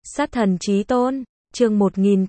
Sát thần chí tôn, chương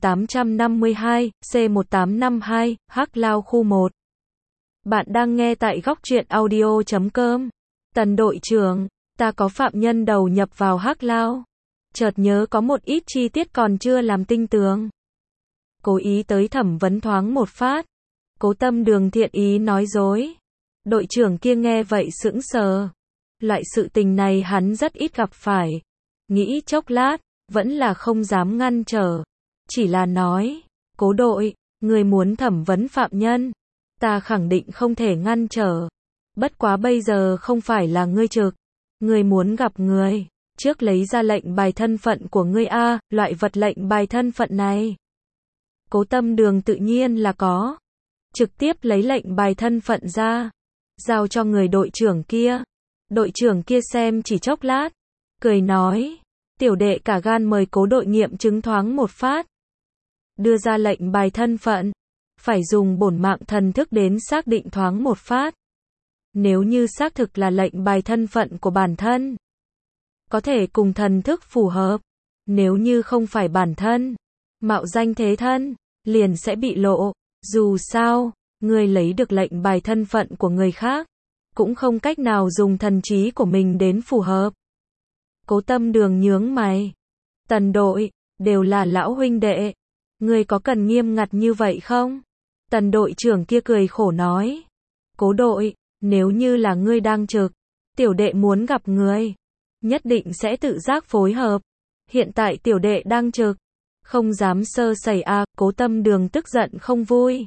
1852, C1852, Hắc Lao khu 1. Bạn đang nghe tại góc truyện audio.com. Tần đội trưởng, ta có phạm nhân đầu nhập vào Hắc Lao. Chợt nhớ có một ít chi tiết còn chưa làm tinh tường. Cố ý tới thẩm vấn thoáng một phát. Cố Tâm Đường thiện ý nói dối. Đội trưởng kia nghe vậy sững sờ. Loại sự tình này hắn rất ít gặp phải. Nghĩ chốc lát, vẫn là không dám ngăn trở. Chỉ là nói, Cố đội, người muốn thẩm vấn phạm nhân. Ta khẳng định không thể ngăn trở. Bất quá bây giờ không phải là ngươi trực. Ngươi muốn gặp người. Trước lấy ra lệnh bài thân phận của ngươi a, loại vật lệnh bài thân phận này. Cố Tâm Đường tự nhiên là có. Trực tiếp lấy lệnh bài thân phận ra. Giao cho người đội trưởng kia. Đội trưởng kia xem chỉ chốc lát. Cười nói. Tiểu đệ cả gan mời Cố đội nghiệm chứng thoáng một phát. Đưa ra lệnh bài thân phận. Phải dùng bổn mạng thần thức đến xác định thoáng một phát. Nếu như xác thực là lệnh bài thân phận của bản thân. Có thể cùng thần thức phù hợp. Nếu như không phải bản thân. Mạo danh thế thân. Liền sẽ bị lộ. Dù sao, người lấy được lệnh bài thân phận của người khác. Cũng không cách nào dùng thần trí của mình đến phù hợp. Cố Tâm Đường nhướng mày. Tần đội, đều là lão huynh đệ. Người có cần nghiêm ngặt như vậy không? Tần đội trưởng kia cười khổ nói. Cố đội, nếu như là ngươi đang trực, tiểu đệ muốn gặp người. Nhất định sẽ tự giác phối hợp. Hiện tại tiểu đệ đang trực. Không dám sơ sẩy a. Cố Tâm Đường tức giận không vui.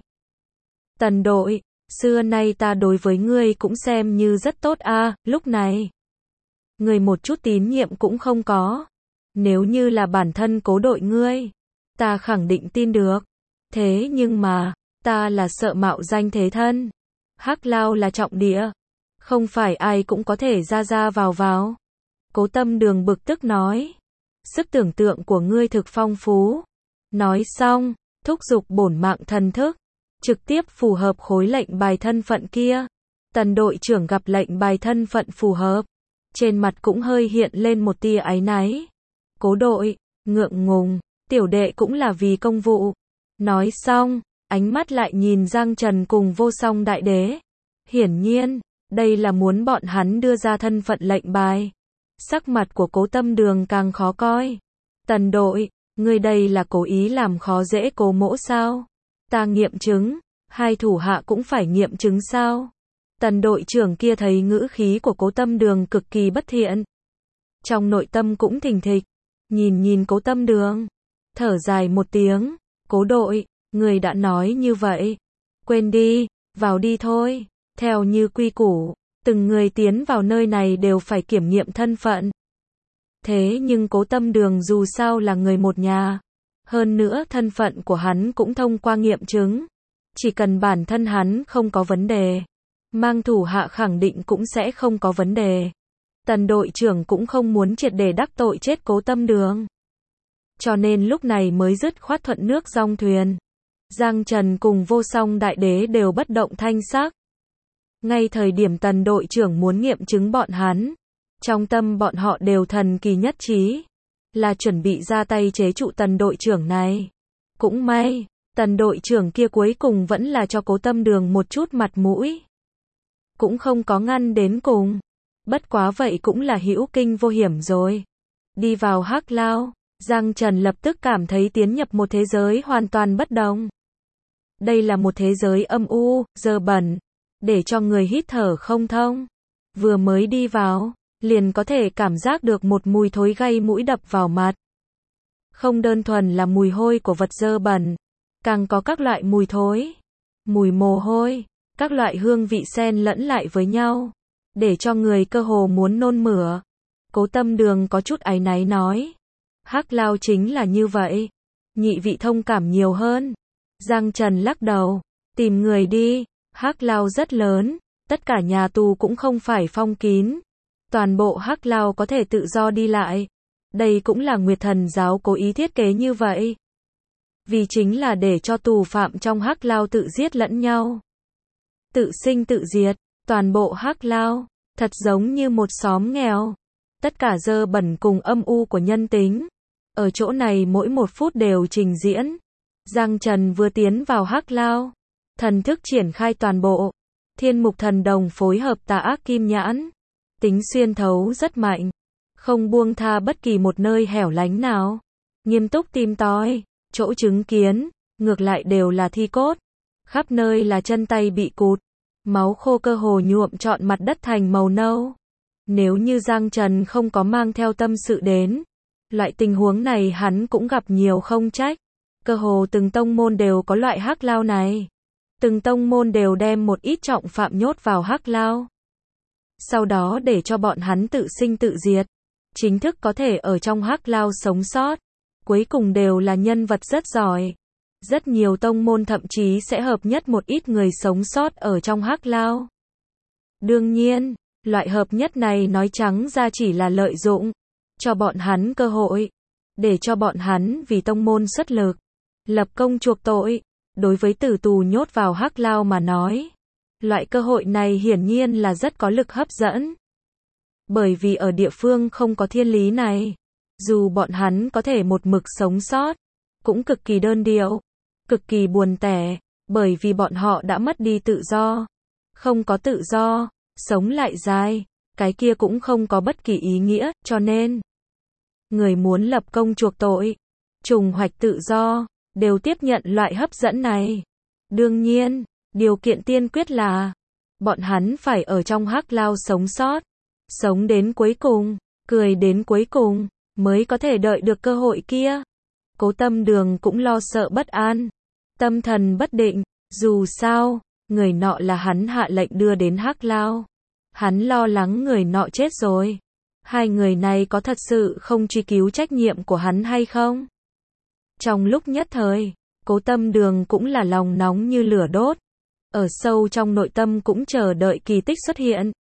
Tần đội, xưa nay ta đối với ngươi cũng xem như rất tốt a. Lúc này, ngươi một chút tín nhiệm cũng không có. Nếu như là bản thân Cố đội ngươi, ta khẳng định tin được. Thế nhưng mà, ta là sợ mạo danh thế thân. Hắc Lao là trọng địa. Không phải ai cũng có thể ra vào. Cố Tâm Đường bực tức nói. Sức tưởng tượng của ngươi thực phong phú. Nói xong, thúc giục bổn mạng thần thức. Trực tiếp phù hợp khối lệnh bài thân phận kia. Tần đội trưởng gặp lệnh bài thân phận phù hợp. Trên mặt cũng hơi hiện lên một tia áy náy. Cố đội, ngượng ngùng, tiểu đệ cũng là vì công vụ. Nói xong, ánh mắt lại nhìn Giang Trần cùng Vô Song Đại Đế. Hiển nhiên, đây là muốn bọn hắn đưa ra thân phận lệnh bài. Sắc mặt của Cố Tâm Đường càng khó coi. Tần đội, ngươi đây là cố ý làm khó dễ Cố mỗ sao? Ta nghiệm chứng, hai thủ hạ cũng phải nghiệm chứng sao? Tần đội trưởng kia thấy ngữ khí của Cố Tâm Đường cực kỳ bất thiện. Trong nội tâm cũng thình thịch. Nhìn Cố Tâm Đường. Thở dài một tiếng. Cố đội, người đã nói như vậy. Quên đi, vào đi thôi. Theo như quy củ, từng người tiến vào nơi này đều phải kiểm nghiệm thân phận. Thế nhưng Cố Tâm Đường dù sao là người một nhà. Hơn nữa thân phận của hắn cũng thông qua nghiệm chứng. Chỉ cần bản thân hắn không có vấn đề. Mang thủ hạ khẳng định cũng sẽ không có vấn đề. Tần đội trưởng cũng không muốn triệt để đắc tội chết Cố Tâm Đường. Cho nên lúc này mới dứt khoát thuận nước dong thuyền. Giang Trần cùng Vô Song Đại Đế đều bất động thanh sắc. Ngay thời điểm tần đội trưởng muốn nghiệm chứng bọn hắn. Trong tâm bọn họ đều thần kỳ nhất trí. Là chuẩn bị ra tay chế trụ tần đội trưởng này. Cũng may, tần đội trưởng kia cuối cùng vẫn là cho Cố Tâm Đường một chút mặt mũi. Cũng không có ngăn đến cùng. Bất quá vậy cũng là hữu kinh vô hiểm rồi. Đi vào Hắc Lao, Giang Trần lập tức cảm thấy tiến nhập một thế giới hoàn toàn bất đồng. Đây là một thế giới âm u, dơ bẩn, để cho người hít thở không thông. Vừa mới đi vào, liền có thể cảm giác được một mùi thối gây mũi đập vào mặt. Không đơn thuần là mùi hôi của vật dơ bẩn, càng có các loại mùi thối, mùi mồ hôi, các loại hương vị xen lẫn lại với nhau, để cho người cơ hồ muốn nôn mửa. Cố Tâm Đường có chút áy náy nói. Hắc Lao chính là như vậy. Nhị vị thông cảm nhiều hơn. Giang Trần lắc đầu. Tìm người đi. Hắc Lao rất lớn. Tất cả nhà tù cũng không phải phong kín. Toàn bộ Hắc Lao có thể tự do đi lại. Đây cũng là Nguyệt Thần giáo cố ý thiết kế như vậy. Vì chính là để cho tù phạm trong Hắc Lao tự giết lẫn nhau. Tự sinh tự diệt. Toàn bộ Hắc Lao. Thật giống như một xóm nghèo. Tất cả dơ bẩn cùng âm u của nhân tính. Ở chỗ này mỗi một phút đều trình diễn. Giang Trần vừa tiến vào hắc lao, thần thức triển khai toàn bộ. Thiên mục thần đồng phối hợp tà ác kim nhãn. Tính xuyên thấu rất mạnh. Không buông tha bất kỳ một nơi hẻo lánh nào. Nghiêm túc tìm tòi, chỗ chứng kiến, ngược lại đều là thi cốt. Khắp nơi là chân tay bị cụt. Máu khô cơ hồ nhuộm trọn mặt đất thành màu nâu. Nếu như Giang Trần không có mang theo tâm sự đến, loại tình huống này hắn cũng gặp nhiều không trách. Cơ hồ từng tông môn đều có loại hắc lao này. Từng tông môn đều đem một ít trọng phạm nhốt vào hắc lao. Sau đó để cho bọn hắn tự sinh tự diệt. Chính thức có thể ở trong hắc lao sống sót. Cuối cùng đều là nhân vật rất giỏi. Rất nhiều tông môn thậm chí sẽ hợp nhất một ít người sống sót ở trong hắc lao. Đương nhiên, loại hợp nhất này nói trắng ra chỉ là lợi dụng. Cho bọn hắn cơ hội. Để cho bọn hắn vì tông môn xuất lực. Lập công chuộc tội. Đối với tử tù nhốt vào hắc lao mà nói. Loại cơ hội này hiển nhiên là rất có lực hấp dẫn. Bởi vì ở địa phương không có thiên lý này. Dù bọn hắn có thể một mực sống sót. Cũng cực kỳ đơn điệu. Cực kỳ buồn tẻ. Bởi vì bọn họ đã mất đi tự do. Không có tự do. Sống lại dài. Cái kia cũng không có bất kỳ ý nghĩa. Cho nên người muốn lập công chuộc tội. Trùng hoạch tự do. Đều tiếp nhận loại hấp dẫn này. Đương nhiên, điều kiện tiên quyết là bọn hắn phải ở trong hắc lao sống sót. Sống đến cuối cùng, cười đến cuối cùng, mới có thể đợi được cơ hội kia. Cố Tâm Đường cũng lo sợ bất an. Tâm thần bất định, dù sao, người nọ là hắn hạ lệnh đưa đến hắc lao. Hắn lo lắng người nọ chết rồi. Hai người này có thật sự không truy cứu trách nhiệm của hắn hay không? Trong lúc nhất thời, Cố Tâm Đường cũng là lòng nóng như lửa đốt. Ở sâu trong nội tâm cũng chờ đợi kỳ tích xuất hiện.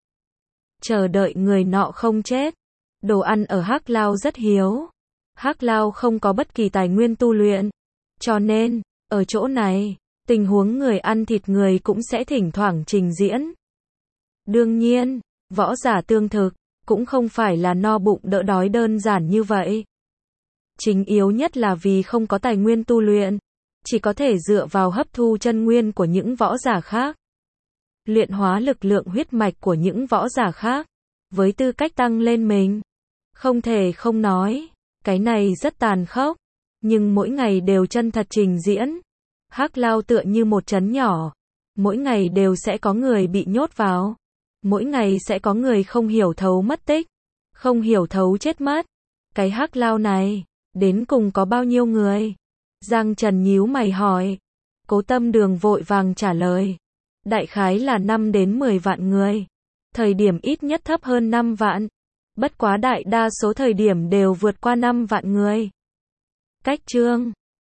Chờ đợi người nọ không chết. Đồ ăn ở hắc lao rất hiếu. Hắc lao không có bất kỳ tài nguyên tu luyện. Cho nên, ở chỗ này, tình huống người ăn thịt người cũng sẽ thỉnh thoảng trình diễn. Đương nhiên, võ giả tương thực, cũng không phải là no bụng đỡ đói đơn giản như vậy. Chính yếu nhất là vì không có tài nguyên tu luyện. Chỉ có thể dựa vào hấp thu chân nguyên của những võ giả khác. Luyện hóa lực lượng huyết mạch của những võ giả khác. Với tư cách tăng lên mình. Không thể không nói. Cái này rất tàn khốc. Nhưng mỗi ngày đều chân thật trình diễn. Hắc lao tựa như một trấn nhỏ. Mỗi ngày đều sẽ có người bị nhốt vào. Mỗi ngày sẽ có người không hiểu thấu mất tích. Không hiểu thấu chết mất. Cái hắc lao này, đến cùng có bao nhiêu người? Giang Trần nhíu mày hỏi. Cố Tâm Đường vội vàng trả lời. Đại khái là 5 đến 10 vạn người. Thời điểm ít nhất thấp hơn 5 vạn. Bất quá đại đa số thời điểm đều vượt qua 5 vạn người. Cách chương